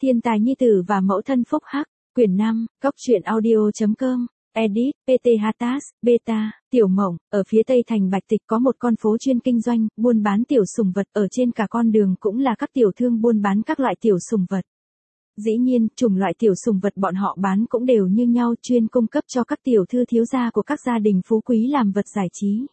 Thiên tài nhi tử và mẫu thân phúc hắc, quyển 5, góc truyện audio.com, edit, PT Hatas, Beta, Tiểu Mộng, ở phía tây thành Bạch Tịch có một con phố chuyên kinh doanh, buôn bán tiểu sủng vật, ở trên cả con đường cũng là các tiểu thương buôn bán các loại tiểu sủng vật. Dĩ nhiên, chủng loại tiểu sủng vật bọn họ bán cũng đều như nhau, chuyên cung cấp cho các tiểu thư thiếu gia của các gia đình phú quý làm vật giải trí.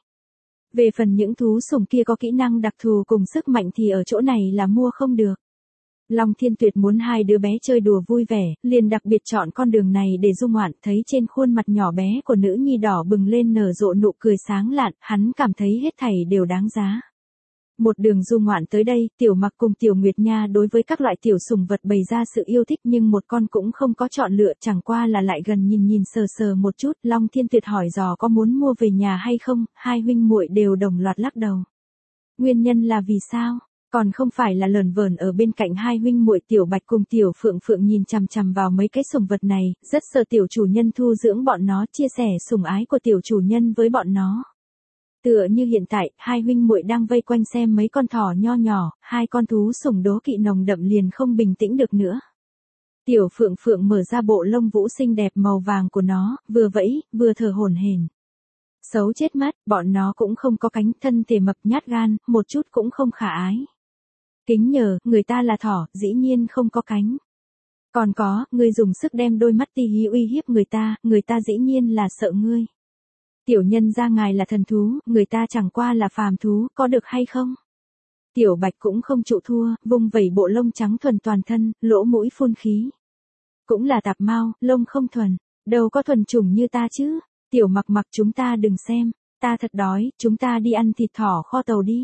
Về phần những thú sủng kia có kỹ năng đặc thù cùng sức mạnh thì ở chỗ này là mua không được. Long Thiên Tuyệt muốn hai đứa bé chơi đùa vui vẻ, liền đặc biệt chọn con đường này để du ngoạn, thấy trên khuôn mặt nhỏ bé của nữ nhi đỏ bừng lên nở rộ nụ cười sáng lạn, hắn cảm thấy hết thảy đều đáng giá. Một đường du ngoạn tới đây, Tiểu Mặc cùng Tiểu Nguyệt Nha đối với các loại tiểu sủng vật bày ra sự yêu thích nhưng một con cũng không có chọn lựa, chẳng qua là lại gần nhìn sờ sờ một chút. Long Thiên Tuyệt hỏi dò có muốn mua về nhà hay không, hai huynh muội đều đồng loạt lắc đầu. Nguyên nhân là vì sao? Còn không phải là lởn vởn ở bên cạnh hai huynh muội Tiểu Bạch cùng Tiểu Phượng Phượng nhìn chằm chằm vào mấy cái sủng vật này, rất sợ tiểu chủ nhân thu dưỡng bọn nó, chia sẻ sủng ái của tiểu chủ nhân với bọn nó. Tựa như hiện tại, hai huynh muội đang vây quanh xem mấy con thỏ nho nhỏ, hai con thú sủng đố kỵ nồng đậm liền không bình tĩnh được nữa. Tiểu Phượng Phượng mở ra bộ lông vũ xinh đẹp màu vàng của nó, vừa vẫy, vừa thở hổn hển. Xấu chết mắt, bọn nó cũng không có cánh, thân thể mập nhát gan, một chút cũng không khả ái. Kính nhờ, người ta là thỏ, dĩ nhiên không có cánh. Còn có, ngươi dùng sức đem đôi mắt ti hí uy hiếp người ta dĩ nhiên là sợ ngươi. Tiểu nhân ra ngài là thần thú, người ta chẳng qua là phàm thú, có được hay không? Tiểu Bạch cũng không chịu thua, vung vẩy bộ lông trắng thuần toàn thân, lỗ mũi phun khí. Cũng là tạp mao, lông không thuần, đâu có thuần chủng như ta chứ. Tiểu Mặc chúng ta đừng xem, ta thật đói, chúng ta đi ăn thịt thỏ kho tàu đi.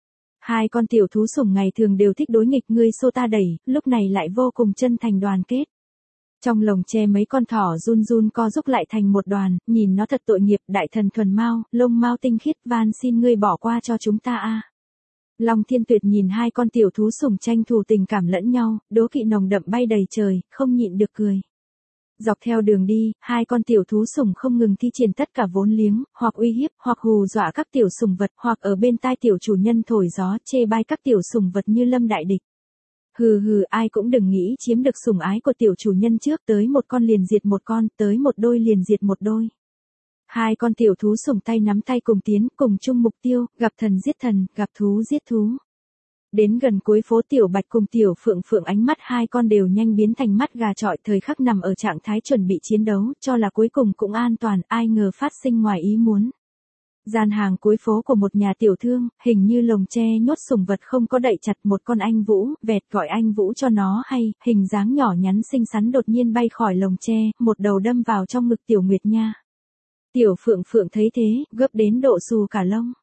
Hai con tiểu thú sủng ngày thường đều thích đối nghịch, ngươi xô ta đẩy, lúc này lại vô cùng chân thành đoàn kết. Trong lồng tre mấy con thỏ run run co rúc lại thành một đoàn, nhìn nó thật tội nghiệp, đại thần thuần mao, lông mao tinh khiết, van xin ngươi bỏ qua cho chúng ta a. Long Thiên Tuyệt nhìn hai con tiểu thú sủng tranh thủ tình cảm lẫn nhau, đố kỵ nồng đậm bay đầy trời, không nhịn được cười. Dọc theo đường đi, hai con tiểu thú sủng không ngừng thi triển tất cả vốn liếng, hoặc uy hiếp, hoặc hù dọa các tiểu sủng vật, hoặc ở bên tai tiểu chủ nhân thổi gió chê bai các tiểu sủng vật như lâm đại địch. Hừ, ai cũng đừng nghĩ chiếm được sủng ái của tiểu chủ nhân trước, tới một con liền diệt một con, tới một đôi liền diệt một đôi. Hai con tiểu thú sủng tay nắm tay cùng tiến, cùng chung mục tiêu, gặp thần giết thần, gặp thú giết thú. Đến gần cuối phố, Tiểu Bạch cùng Tiểu Phượng Phượng ánh mắt hai con đều nhanh biến thành mắt gà trọi, thời khắc nằm ở trạng thái chuẩn bị chiến đấu, cho là cuối cùng cũng an toàn, ai ngờ phát sinh ngoài ý muốn. Gian hàng cuối phố của một nhà tiểu thương, hình như lồng tre nhốt sủng vật không có đậy chặt, một con anh Vũ, vẹt gọi anh Vũ cho nó hay, hình dáng nhỏ nhắn xinh xắn đột nhiên bay khỏi lồng tre, một đầu đâm vào trong ngực Tiểu Nguyệt Nha. Tiểu Phượng Phượng thấy thế, gấp đến độ xù cả lông.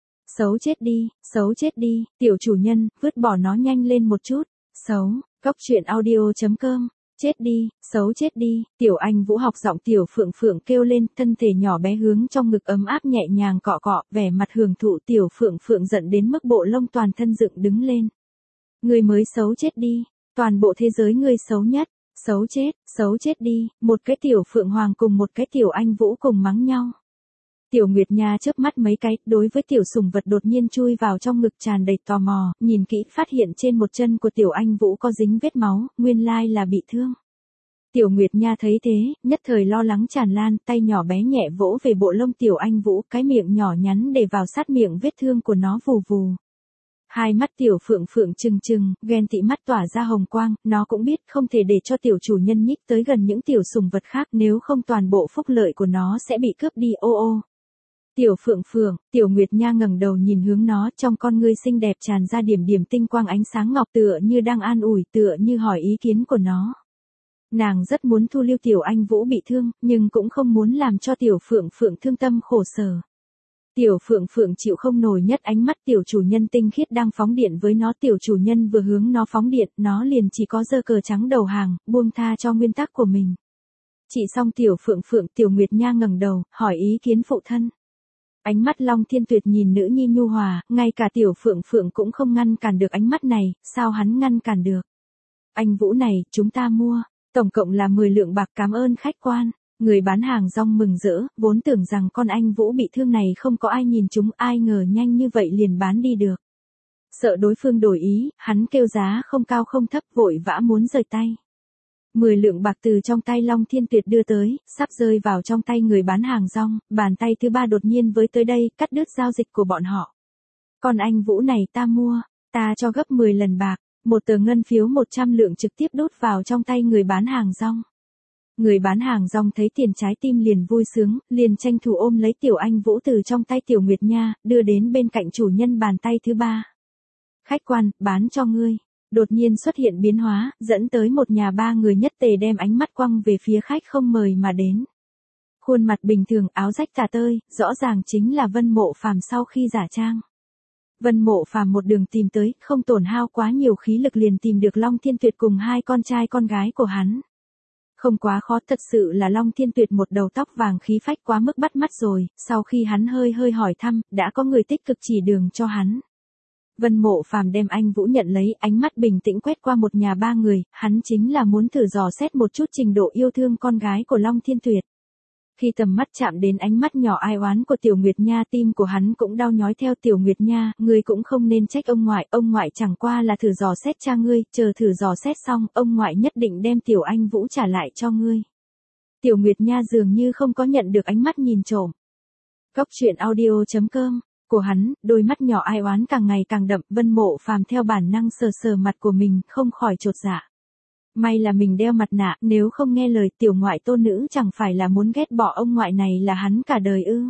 Xấu chết đi, tiểu chủ nhân, vứt bỏ nó nhanh lên một chút, xấu, góc truyện audio.com, chết đi, Tiểu Anh Vũ học giọng Tiểu Phượng Phượng kêu lên, thân thể nhỏ bé hướng trong ngực ấm áp nhẹ nhàng cọ cọ, vẻ mặt hưởng thụ. Tiểu Phượng Phượng giận đến mức bộ lông toàn thân dựng đứng lên. Ngươi mới xấu chết đi, toàn bộ thế giới ngươi xấu nhất, xấu chết đi, một cái Tiểu Phượng Hoàng cùng một cái Tiểu Anh Vũ cùng mắng nhau. Tiểu Nguyệt Nha chớp mắt mấy cái, đối với tiểu sủng vật đột nhiên chui vào trong ngực tràn đầy tò mò, nhìn kỹ phát hiện trên một chân của Tiểu Anh Vũ có dính vết máu, nguyên lai là bị thương. Tiểu Nguyệt Nha thấy thế, nhất thời lo lắng tràn lan, tay nhỏ bé nhẹ vỗ về bộ lông Tiểu Anh Vũ, cái miệng nhỏ nhắn để vào sát miệng vết thương của nó vù vù. Hai mắt Tiểu Phượng Phượng trừng, ghen tị mắt tỏa ra hồng quang, nó cũng biết không thể để cho tiểu chủ nhân nhích tới gần những tiểu sủng vật khác, nếu không toàn bộ phúc lợi của nó sẽ bị cướp đi. Ô. Tiểu Phượng Phượng, Tiểu Nguyệt Nha ngẩng đầu nhìn hướng nó, trong con ngươi xinh đẹp tràn ra điểm điểm tinh quang ánh sáng ngọc, tựa như đang an ủi, tựa như hỏi ý kiến của nó. Nàng rất muốn thu lưu Tiểu Anh Vũ bị thương, nhưng cũng không muốn làm cho Tiểu Phượng Phượng thương tâm khổ sở. Tiểu Phượng Phượng chịu không nổi nhất ánh mắt tiểu chủ nhân tinh khiết đang phóng điện với nó, tiểu chủ nhân vừa hướng nó phóng điện, nó liền chỉ có giơ cờ trắng đầu hàng, buông tha cho nguyên tắc của mình. Chỉ xong Tiểu Phượng Phượng, Tiểu Nguyệt Nha ngẩng đầu, hỏi ý kiến phụ thân. Ánh mắt Long Thiên Tuyệt nhìn nữ nhi nhu hòa, ngay cả Tiểu Phượng Phượng cũng không ngăn cản được ánh mắt này, sao hắn ngăn cản được. Anh Vũ này, chúng ta mua, tổng cộng là 10 lượng bạc, cảm ơn khách quan. Người bán hàng rong mừng rỡ, vốn tưởng rằng con anh Vũ bị thương này không có ai nhìn chúng, ai ngờ nhanh như vậy liền bán đi được. Sợ đối phương đổi ý, hắn kêu giá không cao không thấp vội vã muốn rời tay. 10 lượng bạc từ trong tay Long Thiên Tuyệt đưa tới, sắp rơi vào trong tay người bán hàng rong, bàn tay thứ ba đột nhiên với tới đây, cắt đứt giao dịch của bọn họ. Còn anh Vũ này ta mua, ta cho gấp 10 lần bạc, một tờ ngân phiếu 100 lượng trực tiếp đút vào trong tay người bán hàng rong. Người bán hàng rong thấy tiền trái tim liền vui sướng, liền tranh thủ ôm lấy Tiểu Anh Vũ từ trong tay Tiểu Nguyệt Nha, đưa đến bên cạnh chủ nhân bàn tay thứ ba. Khách quan, bán cho ngươi. Đột nhiên xuất hiện biến hóa, dẫn tới một nhà ba người nhất tề đem ánh mắt quăng về phía khách không mời mà đến. Khuôn mặt bình thường, áo rách tả tơi, rõ ràng chính là Vân Mộ Phàm sau khi giả trang. Vân Mộ Phàm một đường tìm tới, không tổn hao quá nhiều khí lực liền tìm được Long Thiên Tuyệt cùng hai con trai con gái của hắn. Không quá khó, thật sự là Long Thiên Tuyệt một đầu tóc vàng khí phách quá mức bắt mắt rồi, sau khi hắn hơi hỏi thăm, đã có người tích cực chỉ đường cho hắn. Vân Mộ Phàm đem anh Vũ nhận lấy, ánh mắt bình tĩnh quét qua một nhà ba người, hắn chính là muốn thử dò xét một chút trình độ yêu thương con gái của Long Thiên Tuyệt. Khi tầm mắt chạm đến ánh mắt nhỏ ai oán của Tiểu Nguyệt Nha, tim của hắn cũng đau nhói theo. Tiểu Nguyệt Nha, ngươi cũng không nên trách ông ngoại chẳng qua là thử dò xét cha ngươi, chờ thử dò xét xong, ông ngoại nhất định đem Tiểu Anh Vũ trả lại cho ngươi. Tiểu Nguyệt Nha dường như không có nhận được ánh mắt nhìn trộm. Cóc truyện audio.com của hắn, đôi mắt nhỏ ai oán càng ngày càng đậm. Vân Mộ Phàm theo bản năng sờ mặt của mình, không khỏi chột dạ. May là mình đeo mặt nạ, nếu không nghe lời tiểu ngoại tôn nữ chẳng phải là muốn ghét bỏ ông ngoại này là hắn cả đời ư.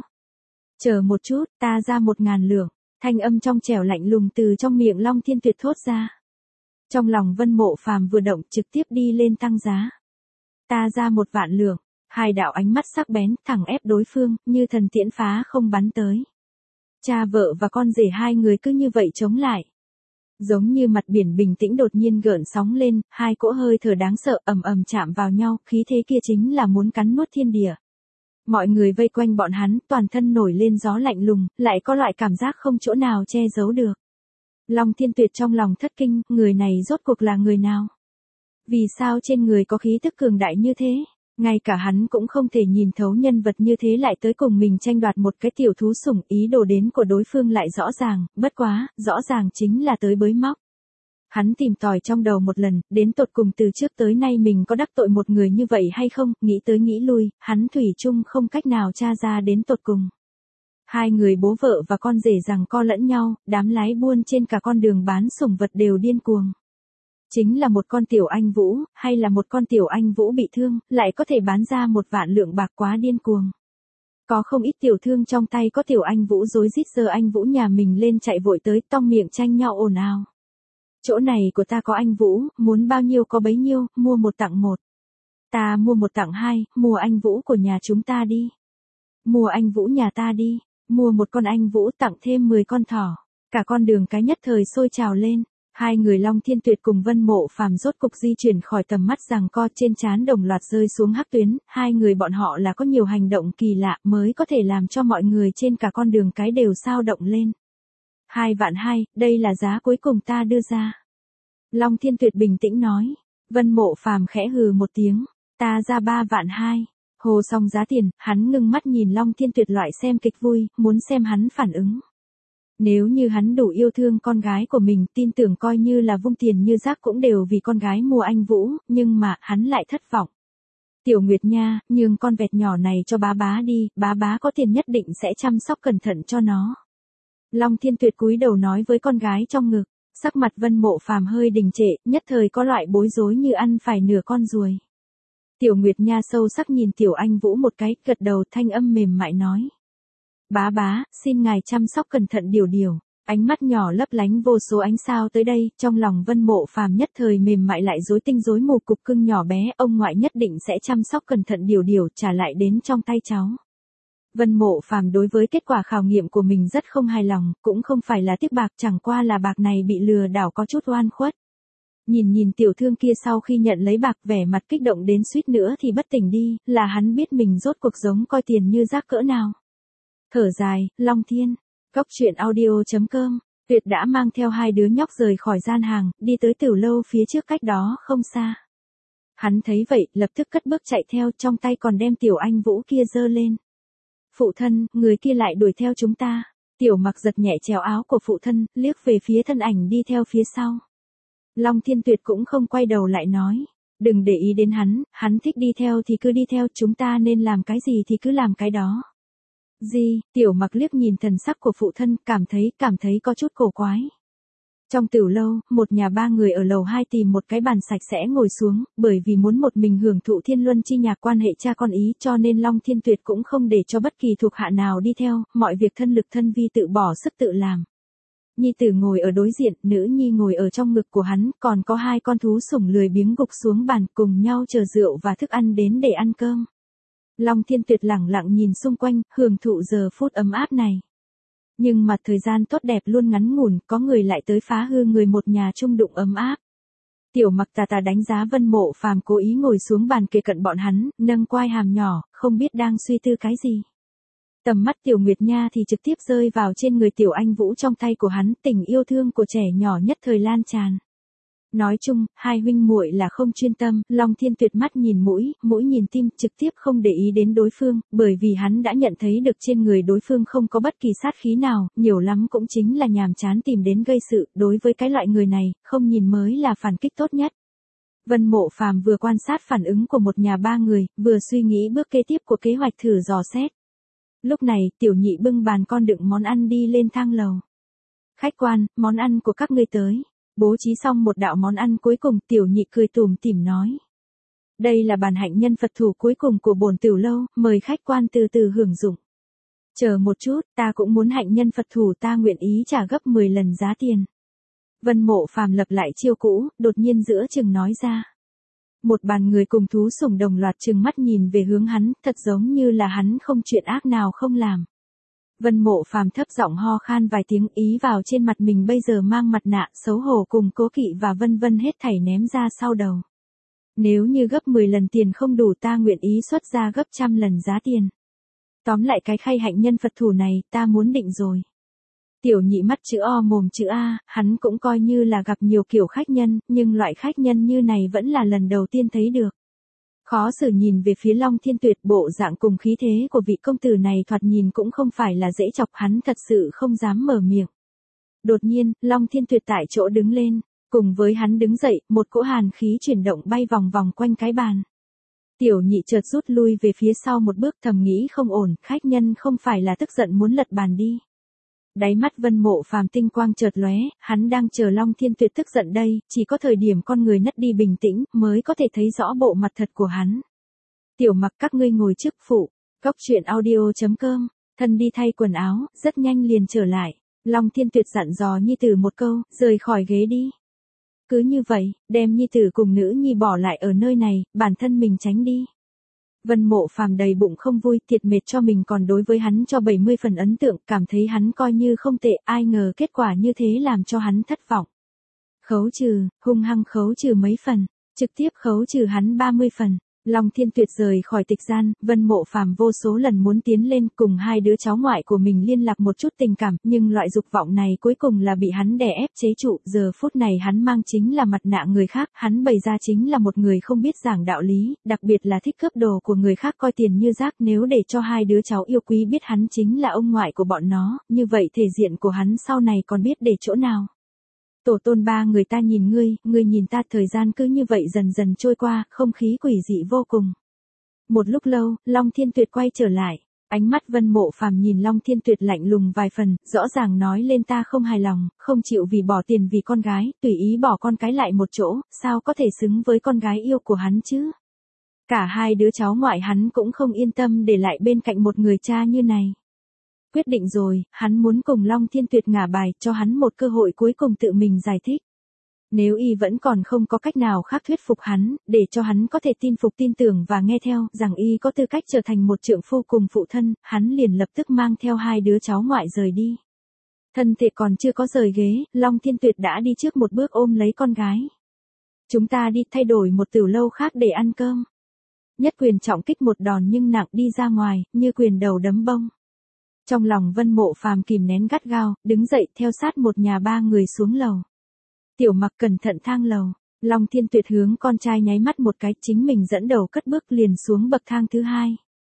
Chờ một chút, ta ra 1000 lượng, thanh âm trong trẻo lạnh lùng từ trong miệng Long Thiên Tuyệt thốt ra. Trong lòng Vân Mộ Phàm vừa động, trực tiếp đi lên tăng giá. Ta ra 1.000 lượng, hai đạo ánh mắt sắc bén, thẳng ép đối phương, như thần tiễn phá không bắn tới. Cha vợ và con rể hai người cứ như vậy chống lại. Giống như mặt biển bình tĩnh đột nhiên gợn sóng lên, hai cỗ hơi thở đáng sợ ầm ầm chạm vào nhau, khí thế kia chính là muốn cắn nuốt thiên địa. Mọi người vây quanh bọn hắn, toàn thân nổi lên gió lạnh lùng, lại có loại cảm giác không chỗ nào che giấu được. Long Thiên Tuyệt trong lòng thất kinh, người này rốt cuộc là người nào? Vì sao trên người có khí tức cường đại như thế? Ngay cả hắn cũng không thể nhìn thấu nhân vật như thế lại tới cùng mình tranh đoạt một cái tiểu thú sủng, ý đồ đến của đối phương lại rõ ràng, bất quá, rõ ràng chính là tới bới móc. Hắn tìm tòi trong đầu một lần, đến tột cùng từ trước tới nay mình có đắc tội một người như vậy hay không, nghĩ tới nghĩ lui, hắn thủy chung không cách nào tra ra đến tột cùng. Hai người bố vợ và con rể giằng co lẫn nhau, đám lái buôn trên cả con đường bán sủng vật đều điên cuồng. Chính là một con Tiểu Anh Vũ, hay là một con Tiểu Anh Vũ bị thương, lại có thể bán ra 1.000 lượng bạc, quá điên cuồng. Có không ít tiểu thương trong tay có Tiểu Anh Vũ rối rít giơ anh Vũ nhà mình lên chạy vội tới, tong miệng tranh nhau ồn ào. Chỗ này của ta có anh Vũ, muốn bao nhiêu có bấy nhiêu, mua 1 tặng 1. Ta mua 1 tặng 2, mua anh Vũ của nhà chúng ta đi. Mua anh Vũ nhà ta đi, mua một con anh Vũ tặng thêm 10 con thỏ. Cả con đường cái nhất thời sôi trào lên. Hai người Long Thiên Tuyệt cùng Vân Mộ Phàm rốt cục di chuyển khỏi tầm mắt giằng co, trên trán đồng loạt rơi xuống hắc tuyến, hai người bọn họ là có nhiều hành động kỳ lạ mới có thể làm cho mọi người trên cả con đường cái đều sao động lên. 2.200.000, đây là giá cuối cùng ta đưa ra. Long Thiên Tuyệt bình tĩnh nói. Vân Mộ Phàm khẽ hừ một tiếng, ta ra 3.200.000. Hồ xong giá tiền, hắn ngưng mắt nhìn Long Thiên Tuyệt loại xem kịch vui, muốn xem hắn phản ứng. Nếu như hắn đủ yêu thương con gái của mình, tin tưởng coi như là vung tiền như rác cũng đều vì con gái mua anh Vũ, nhưng mà, hắn lại thất vọng. Tiểu Nguyệt Nha, nhường con vẹt nhỏ này cho bá đi, bá có tiền nhất định sẽ chăm sóc cẩn thận cho nó. Long Thiên Tuyệt cúi đầu nói với con gái trong ngực, sắc mặt Vân Mộ Phàm hơi đình trệ, nhất thời có loại bối rối như ăn phải nửa con ruồi. Tiểu Nguyệt Nha sâu sắc nhìn Tiểu Anh Vũ một cái, gật đầu, thanh âm mềm mại nói. Bá, xin ngài chăm sóc cẩn thận điều. Ánh mắt nhỏ lấp lánh vô số ánh sao tới đây, trong lòng Vân Mộ Phàm nhất thời mềm mại lại rối tinh rối mù, cục cưng nhỏ bé, ông ngoại nhất định sẽ chăm sóc cẩn thận điều trả lại đến trong tay cháu. Vân Mộ Phàm đối với kết quả khảo nghiệm của mình rất không hài lòng, cũng không phải là tiếc bạc, chẳng qua là bạc này bị lừa đảo có chút oan khuất. Nhìn tiểu thương kia sau khi nhận lấy bạc vẻ mặt kích động đến suýt nữa thì bất tỉnh đi, là hắn biết mình rốt cuộc giống coi tiền như rác cỡ nào. Thở dài, Long Thiên, Cóc truyện audio.com, Tuyệt đã mang theo hai đứa nhóc rời khỏi gian hàng, đi tới tiểu lâu phía trước cách đó không xa. Hắn thấy vậy, lập tức cất bước chạy theo, trong tay còn đem Tiểu Anh Vũ kia giơ lên. Phụ thân, người kia lại đuổi theo chúng ta. Tiểu Mặc giật nhẹ chéo áo của phụ thân, liếc về phía thân ảnh đi theo phía sau. Long Thiên Tuyệt cũng không quay đầu lại nói. Đừng để ý đến hắn thích đi theo thì cứ đi theo, chúng ta nên làm cái gì thì cứ làm cái đó. Gì? Tiểu Mặc liếc nhìn thần sắc của phụ thân, cảm thấy có chút cổ quái. Trong tiểu lâu, một nhà ba người ở lầu 2 tìm một cái bàn sạch sẽ ngồi xuống, bởi vì muốn một mình hưởng thụ thiên luân chi nhạc quan hệ cha con ý, cho nên Long Thiên Tuyệt cũng không để cho bất kỳ thuộc hạ nào đi theo, mọi việc thân lực thân vi tự bỏ sức tự làm. Nhi tử ngồi ở đối diện, nữ nhi ngồi ở trong ngực của hắn, còn có hai con thú sủng lười biếng gục xuống bàn cùng nhau chờ rượu và thức ăn đến để ăn cơm. Long Thiên Tuyệt lẳng lặng nhìn xung quanh, hưởng thụ giờ phút ấm áp này. Nhưng mà thời gian tốt đẹp luôn ngắn ngủn, có người lại tới phá hư người một nhà chung đụng ấm áp. Tiểu Mặc tà tà đánh giá Vân Mộ Phàm cố ý ngồi xuống bàn kề cận bọn hắn, nâng quai hàm nhỏ, không biết đang suy tư cái gì. Tầm mắt Tiểu Nguyệt Nha thì trực tiếp rơi vào trên người Tiểu Anh Vũ trong tay của hắn, tình yêu thương của trẻ nhỏ nhất thời lan tràn. Nói chung, hai huynh muội là không chuyên tâm, Long Thiên Tuyệt mắt nhìn mũi nhìn tim, trực tiếp không để ý đến đối phương, bởi vì hắn đã nhận thấy được trên người đối phương không có bất kỳ sát khí nào, nhiều lắm cũng chính là nhàm chán tìm đến gây sự, đối với cái loại người này, không nhìn mới là phản kích tốt nhất. Vân Mộ Phàm vừa quan sát phản ứng của một nhà ba người, vừa suy nghĩ bước kế tiếp của kế hoạch thử dò xét. Lúc này, Tiểu Nhị bưng bàn con đựng món ăn đi lên thang lầu. Khách quan, món ăn của các ngươi tới. Bố trí xong một đạo món ăn cuối cùng, Tiểu Nhị cười tủm tỉm nói. Đây là bàn hạnh nhân Phật thủ cuối cùng của bổn tiểu lâu, mời khách quan từ từ hưởng dụng. Chờ một chút, ta cũng muốn hạnh nhân Phật thủ, ta nguyện ý trả gấp 10 lần giá tiền. Vân Mộ Phàm lập lại chiêu cũ, đột nhiên giữa chừng nói ra. Một bàn người cùng thú sủng đồng loạt trừng mắt nhìn về hướng hắn, thật giống như là hắn không chuyện ác nào không làm. Vân Mộ Phàm thấp giọng ho khan vài tiếng, ý vào trên mặt mình bây giờ mang mặt nạ, xấu hổ cùng cố kỵ và vân vân hết thảy ném ra sau đầu. Nếu như gấp 10 lần tiền không đủ, ta nguyện ý xuất ra gấp 100 lần giá tiền. Tóm lại cái khay hạnh nhân Phật thủ này, ta muốn định rồi. Tiểu Nhị mắt chữ O mồm chữ A, hắn cũng coi như là gặp nhiều kiểu khách nhân, nhưng loại khách nhân như này vẫn là lần đầu tiên thấy được. Khó xử nhìn về phía Long Thiên Tuyệt, bộ dạng cùng khí thế của vị công tử này thoạt nhìn cũng không phải là dễ chọc, hắn thật sự không dám mở miệng. Đột nhiên, Long Thiên Tuyệt tại chỗ đứng lên, cùng với hắn đứng dậy, một cỗ hàn khí chuyển động bay vòng vòng quanh cái bàn. Tiểu Nhị chợt rút lui về phía sau một bước, thầm nghĩ không ổn, khách nhân không phải là tức giận muốn lật bàn đi. Đáy mắt Vân Mộ Phàm tinh quang chợt lóe, hắn đang chờ Long Thiên Tuyệt tức giận đây, chỉ có thời điểm con người nất đi bình tĩnh, mới có thể thấy rõ bộ mặt thật của hắn. Tiểu Mặc, các ngươi ngồi trước phụ. Góc truyện audio.com, thân đi thay quần áo, rất nhanh liền trở lại. Long Thiên Tuyệt dặn dò nhi tử một câu, rời khỏi ghế đi. Cứ như vậy, đem nhi tử cùng nữ nhi bỏ lại ở nơi này, bản thân mình tránh đi. Vân Mộ Phàm đầy bụng không vui, thiệt mệt cho mình còn đối với hắn cho 70 phần ấn tượng, cảm thấy hắn coi như không tệ, ai ngờ kết quả như thế làm cho hắn thất vọng. Khấu trừ, hung hăng khấu trừ mấy phần, trực tiếp khấu trừ hắn 30 phần. Long Thiên Tuyệt rời khỏi tịch gian, Vân Mộ Phàm vô số lần muốn tiến lên cùng hai đứa cháu ngoại của mình liên lạc một chút tình cảm, nhưng loại dục vọng này cuối cùng là bị hắn đè ép chế trụ, giờ phút này hắn mang chính là mặt nạ người khác, hắn bày ra chính là một người không biết giảng đạo lý, đặc biệt là thích cướp đồ của người khác, coi tiền như rác, nếu để cho hai đứa cháu yêu quý biết hắn chính là ông ngoại của bọn nó, như vậy thể diện của hắn sau này còn biết để chỗ nào. Tổ tôn ba người ta nhìn ngươi nhìn ta, thời gian cứ như vậy dần dần trôi qua, không khí quỷ dị vô cùng. Một lúc lâu, Long Thiên Tuyệt quay trở lại, ánh mắt Vân Mộ Phàm nhìn Long Thiên Tuyệt lạnh lùng vài phần, rõ ràng nói lên ta không hài lòng, không chịu vì bỏ tiền vì con gái, tùy ý bỏ con cái lại một chỗ, sao có thể xứng với con gái yêu của hắn chứ? Cả hai đứa cháu ngoại hắn cũng không yên tâm để lại bên cạnh một người cha như này. Quyết định rồi, hắn muốn cùng Long Thiên Tuyệt ngả bài, cho hắn một cơ hội cuối cùng tự mình giải thích. Nếu y vẫn còn không có cách nào khác thuyết phục hắn, để cho hắn có thể tin phục tin tưởng và nghe theo, rằng y có tư cách trở thành một trượng phu cùng phụ thân, hắn liền lập tức mang theo hai đứa cháu ngoại rời đi. Thân thể còn chưa có rời ghế, Long Thiên Tuyệt đã đi trước một bước ôm lấy con gái. Chúng ta đi thay đổi một tiểu lâu khác để ăn cơm. Nhất quyền trọng kích một đòn nhưng nặng đi ra ngoài, như quyền đầu đấm bông. Trong lòng Vân Mộ Phàm kìm nén gắt gao, đứng dậy theo sát một nhà ba người xuống lầu. Tiểu Mặc cẩn thận thang lầu, Long Thiên Tuyệt hướng con trai nháy mắt một cái, chính mình dẫn đầu cất bước liền xuống bậc thang thứ hai.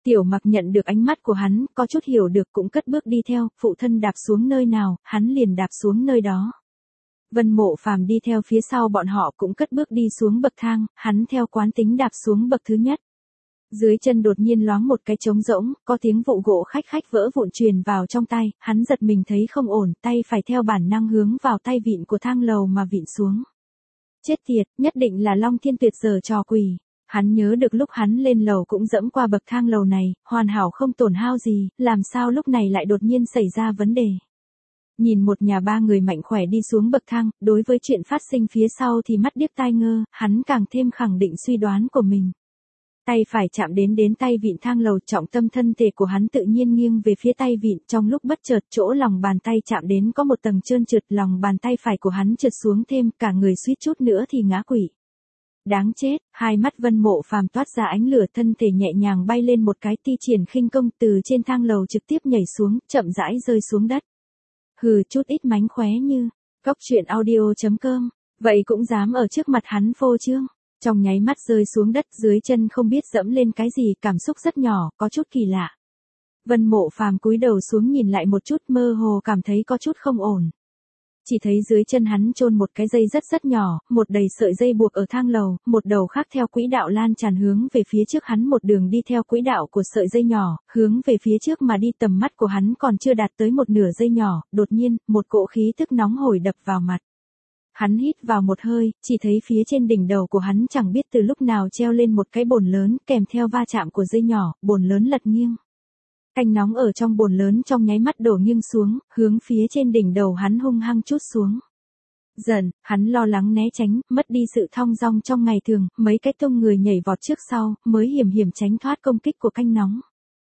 Tiểu Mặc nhận được ánh mắt của hắn, có chút hiểu được cũng cất bước đi theo, phụ thân đạp xuống nơi nào, hắn liền đạp xuống nơi đó. Vân Mộ Phàm đi theo phía sau bọn họ cũng cất bước đi xuống bậc thang, hắn theo quán tính đạp xuống bậc thứ nhất. Dưới chân đột nhiên loáng một cái trống rỗng, có tiếng vụ gỗ khách khách vỡ vụn truyền vào trong tay, hắn giật mình thấy không ổn, tay phải theo bản năng hướng vào tay vịn của thang lầu mà vịn xuống. Chết tiệt, nhất định là Long Thiên Tuyệt giở trò quỷ. Hắn nhớ được lúc hắn lên lầu cũng dẫm qua bậc thang lầu này, hoàn hảo không tổn hao gì, làm sao lúc này lại đột nhiên xảy ra vấn đề. Nhìn một nhà ba người mạnh khỏe đi xuống bậc thang, đối với chuyện phát sinh phía sau thì mắt điếc tai ngơ, hắn càng thêm khẳng định suy đoán của mình. Tay phải chạm đến tay vịn thang lầu, trọng tâm thân thể của hắn tự nhiên nghiêng về phía tay vịn, trong lúc bất chợt chỗ lòng bàn tay chạm đến có một tầng trơn trượt, lòng bàn tay phải của hắn trượt xuống thêm, cả người suýt chút nữa thì ngã quỵ. Đáng chết, hai mắt Vân Mộ Phàm toát ra ánh lửa, thân thể nhẹ nhàng bay lên một cái, thi triển khinh công từ trên thang lầu trực tiếp nhảy xuống, chậm rãi rơi xuống đất. Hừ, chút ít mánh khóe như, cóc truyện audio.com, vậy cũng dám ở trước mặt hắn phô trương. Trong nháy mắt rơi xuống đất, dưới chân không biết dẫm lên cái gì, cảm xúc rất nhỏ, có chút kỳ lạ. Vân Mộ Phàm cúi đầu xuống nhìn lại một chút, mơ hồ cảm thấy có chút không ổn. Chỉ thấy dưới chân hắn chôn một cái dây rất nhỏ, một đầy sợi dây buộc ở thang lầu, một đầu khác theo quỹ đạo lan tràn hướng về phía trước, hắn một đường đi theo quỹ đạo của sợi dây nhỏ, hướng về phía trước mà đi, tầm mắt của hắn còn chưa đạt tới một nửa dây nhỏ, đột nhiên, một cỗ khí tức nóng hổi đập vào mặt. Hắn hít vào một hơi, chỉ thấy phía trên đỉnh đầu của hắn chẳng biết từ lúc nào treo lên một cái bồn lớn, kèm theo va chạm của dây nhỏ, bồn lớn lật nghiêng. Canh nóng ở trong bồn lớn trong nháy mắt đổ nghiêng xuống, hướng phía trên đỉnh đầu hắn hung hăng trút xuống. Dần, hắn lo lắng né tránh, mất đi sự thong dong trong ngày thường, mấy cái tung người nhảy vọt trước sau, mới hiểm tránh thoát công kích của canh nóng.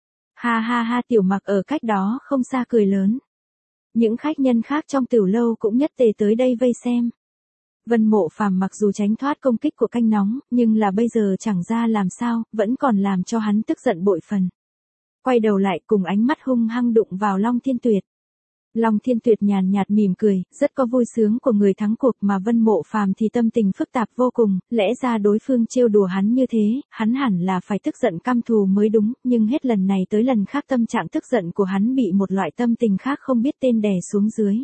Ha ha ha, Tiểu Mặc ở cách đó không xa cười lớn. Những khách nhân khác trong tiểu lâu cũng nhất tề tới đây vây xem. Vân Mộ Phàm mặc dù tránh thoát công kích của canh nóng, nhưng là bây giờ chẳng ra làm sao, vẫn còn làm cho hắn tức giận bội phần. Quay đầu lại cùng ánh mắt hung hăng đụng vào Long Thiên Tuyệt. Long Thiên Tuyệt nhàn nhạt mỉm cười, rất có vui sướng của người thắng cuộc, mà Vân Mộ Phàm thì tâm tình phức tạp vô cùng, lẽ ra đối phương trêu đùa hắn như thế, hắn hẳn là phải tức giận căm thù mới đúng, nhưng hết lần này tới lần khác tâm trạng tức giận của hắn bị một loại tâm tình khác không biết tên đè xuống dưới.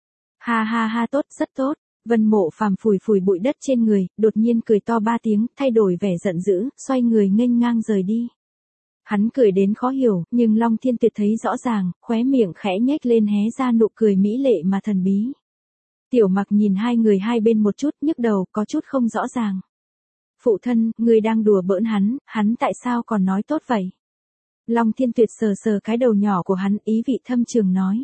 Ha ha ha, tốt, rất tốt. Vân Mộ Phàm phủi phủi bụi đất trên người, đột nhiên cười to ba tiếng, thay đổi vẻ giận dữ, xoay người nghênh ngang rời đi. Hắn cười đến khó hiểu, nhưng Long Thiên Tuyệt thấy rõ ràng, khóe miệng khẽ nhếch lên hé ra nụ cười mỹ lệ mà thần bí. Tiểu Mặc nhìn hai người hai bên một chút, nhức đầu, có chút không rõ ràng. Phụ thân, người đang đùa bỡn hắn tại sao còn nói tốt vậy? Long Thiên Tuyệt sờ sờ cái đầu nhỏ của hắn, ý vị thâm trường nói.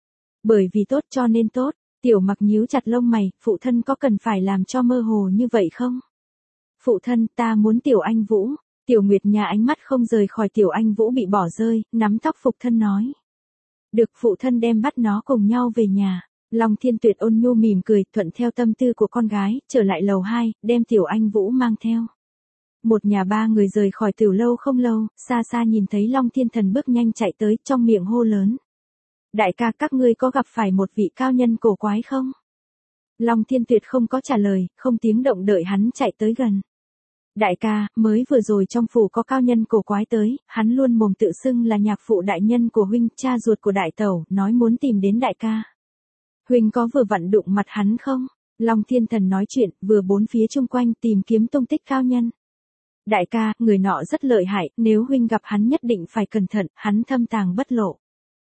Bởi vì tốt cho nên tốt. Tiểu Mặc nhíu chặt lông mày, phụ thân có cần phải làm cho mơ hồ như vậy không? Phụ thân, ta muốn Tiểu Anh Vũ. Tiểu Nguyệt Nha ánh mắt không rời khỏi Tiểu Anh Vũ bị bỏ rơi, nắm tóc phụ thân nói. Được, phụ thân đem bắt nó cùng nhau về nhà. Long Thiên Tuyệt ôn nhu mỉm cười, thuận theo tâm tư của con gái, trở lại lầu 2, đem Tiểu Anh Vũ mang theo. Một nhà ba người rời khỏi tiểu lâu không lâu, xa xa nhìn thấy Long Thiên Thần bước nhanh chạy tới, trong miệng hô lớn. Đại ca, các ngươi có gặp phải một vị cao nhân cổ quái không? Long Thiên Tuyệt không có trả lời, không tiếng động đợi hắn chạy tới gần. Đại ca, mới vừa rồi trong phủ có cao nhân cổ quái tới, hắn luôn mồm tự xưng là nhạc phụ đại nhân của huynh, cha ruột của đại tẩu, nói muốn tìm đến đại ca. Huynh có vừa vặn đụng mặt hắn không? Long Thiên Thần nói chuyện, vừa bốn phía chung quanh tìm kiếm tung tích cao nhân. Đại ca, người nọ rất lợi hại, nếu huynh gặp hắn nhất định phải cẩn thận, hắn thâm tàng bất lộ.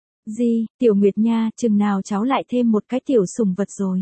Gì, Tiểu Nguyệt Nha, chừng nào cháu lại thêm một cái tiểu sủng vật rồi.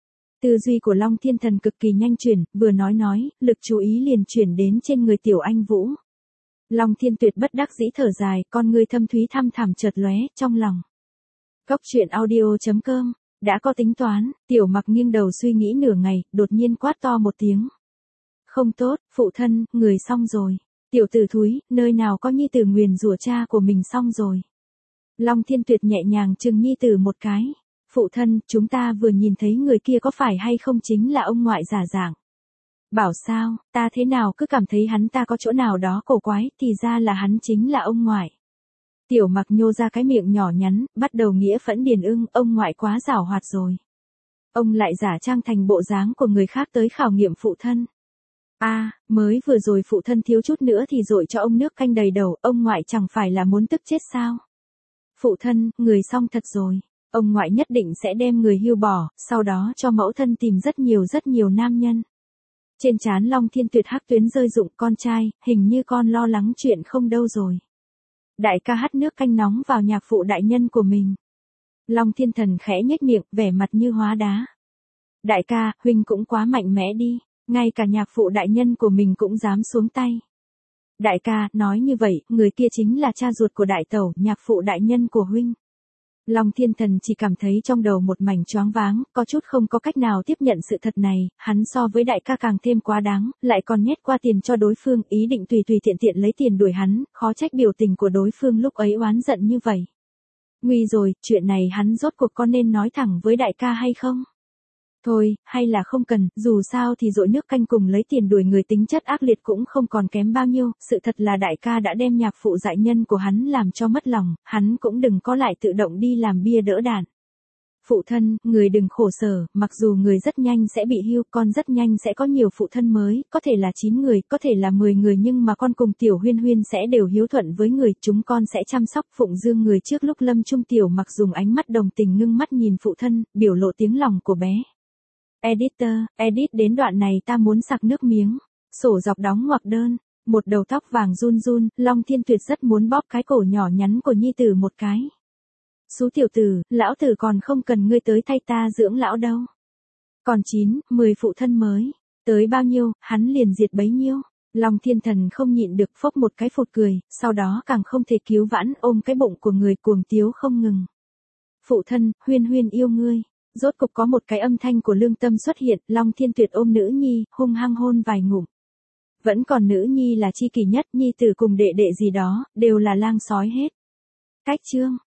Tư duy của Long Thiên Thần cực kỳ nhanh chuyển, vừa nói, lực chú ý liền chuyển đến trên người Tiểu Anh Vũ. Long Thiên Tuyệt bất đắc dĩ thở dài, con người thâm thúy thăm thẳm chợt lóe trong lòng. Cóc truyện audio.com, đã có tính toán, Tiểu Mặc nghiêng đầu suy nghĩ nửa ngày, đột nhiên quát to một tiếng. Không tốt, phụ thân, người xong rồi. Tiểu tử thúi, nơi nào có nhi tử nguyền rủa cha của mình xong rồi. Long Thiên Tuyệt nhẹ nhàng chừng nhi tử một cái. Phụ thân, chúng ta vừa nhìn thấy người kia có phải hay không chính là ông ngoại giả dạng. Bảo sao, ta thế nào cứ cảm thấy hắn ta có chỗ nào đó cổ quái, thì ra là hắn chính là ông ngoại. Tiểu Mặc nhô ra cái miệng nhỏ nhắn, bắt đầu nghĩa phẫn điền ưng, ông ngoại quá giảo hoạt rồi. Ông lại giả trang thành bộ dáng của người khác tới khảo nghiệm phụ thân. Mới vừa rồi phụ thân thiếu chút nữa thì dội cho ông nước canh đầy đầu, ông ngoại chẳng phải là muốn tức chết sao? Phụ thân, người xong thật rồi. Ông ngoại nhất định sẽ đem người hưu bỏ, sau đó cho mẫu thân tìm rất nhiều nam nhân. Trên trán Long Thiên Tuyệt hắc tuyến rơi rụng, con trai, hình như con lo lắng chuyện không đâu rồi. Đại ca hắt nước canh nóng vào nhạc phụ đại nhân của mình. Long Thiên Thần khẽ nhếch miệng, vẻ mặt như hóa đá. Đại ca, huynh cũng quá mạnh mẽ đi, ngay cả nhạc phụ đại nhân của mình cũng dám xuống tay. Đại ca, nói như vậy, người kia chính là cha ruột của đại tẩu, nhạc phụ đại nhân của huynh. Long Thiên Thần chỉ cảm thấy trong đầu một mảnh choáng váng, có chút không có cách nào tiếp nhận sự thật này, hắn so với đại ca càng thêm quá đáng, lại còn nhét qua tiền cho đối phương, ý định tùy tiện lấy tiền đuổi hắn, khó trách biểu tình của đối phương lúc ấy oán giận như vậy. Nguy rồi, chuyện này hắn rốt cuộc có nên nói thẳng với đại ca hay không? Thôi, hay là không cần, dù sao thì dội nước canh cùng lấy tiền đuổi người tính chất ác liệt cũng không còn kém bao nhiêu, sự thật là đại ca đã đem nhạc phụ dại nhân của hắn làm cho mất lòng, hắn cũng đừng có lại tự động đi làm bia đỡ đạn. Phụ thân, người đừng khổ sở, mặc dù người rất nhanh sẽ bị hưu, con rất nhanh sẽ có nhiều phụ thân mới, có thể là 9 người, có thể là 10 người nhưng mà con cùng Tiểu Huyên Huyên sẽ đều hiếu thuận với người, chúng con sẽ chăm sóc phụng dưỡng người. Trước lúc Lâm Trung Tiểu Mặc dùng ánh mắt đồng tình ngưng mắt nhìn phụ thân, biểu lộ tiếng lòng của bé. Editor, edit đến đoạn này ta muốn sặc nước miếng. Sổ dọc đóng ngoặc đơn. Một đầu tóc vàng run run, Long Thiên Tuyệt rất muốn bóp cái cổ nhỏ nhắn của nhi tử một cái. Xú tiểu tử, lão tử còn không cần ngươi tới thay ta dưỡng lão đâu. Còn 9, 10 phụ thân mới. Tới bao nhiêu, hắn liền diệt bấy nhiêu. Long Thiên Thần không nhịn được phốc một cái phụt cười, sau đó càng không thể cứu vãn, ôm cái bụng của người cuồng tiếu không ngừng. Phụ thân, Huyên Huyên yêu ngươi. Rốt cục có một cái âm thanh của lương tâm xuất hiện, Long Thiên Tuyệt ôm nữ nhi, hung hăng hôn vài ngụm. Vẫn còn nữ nhi là chi kỷ nhất, nhi tử cùng đệ đệ gì đó, đều là lang sói hết. Cách chương.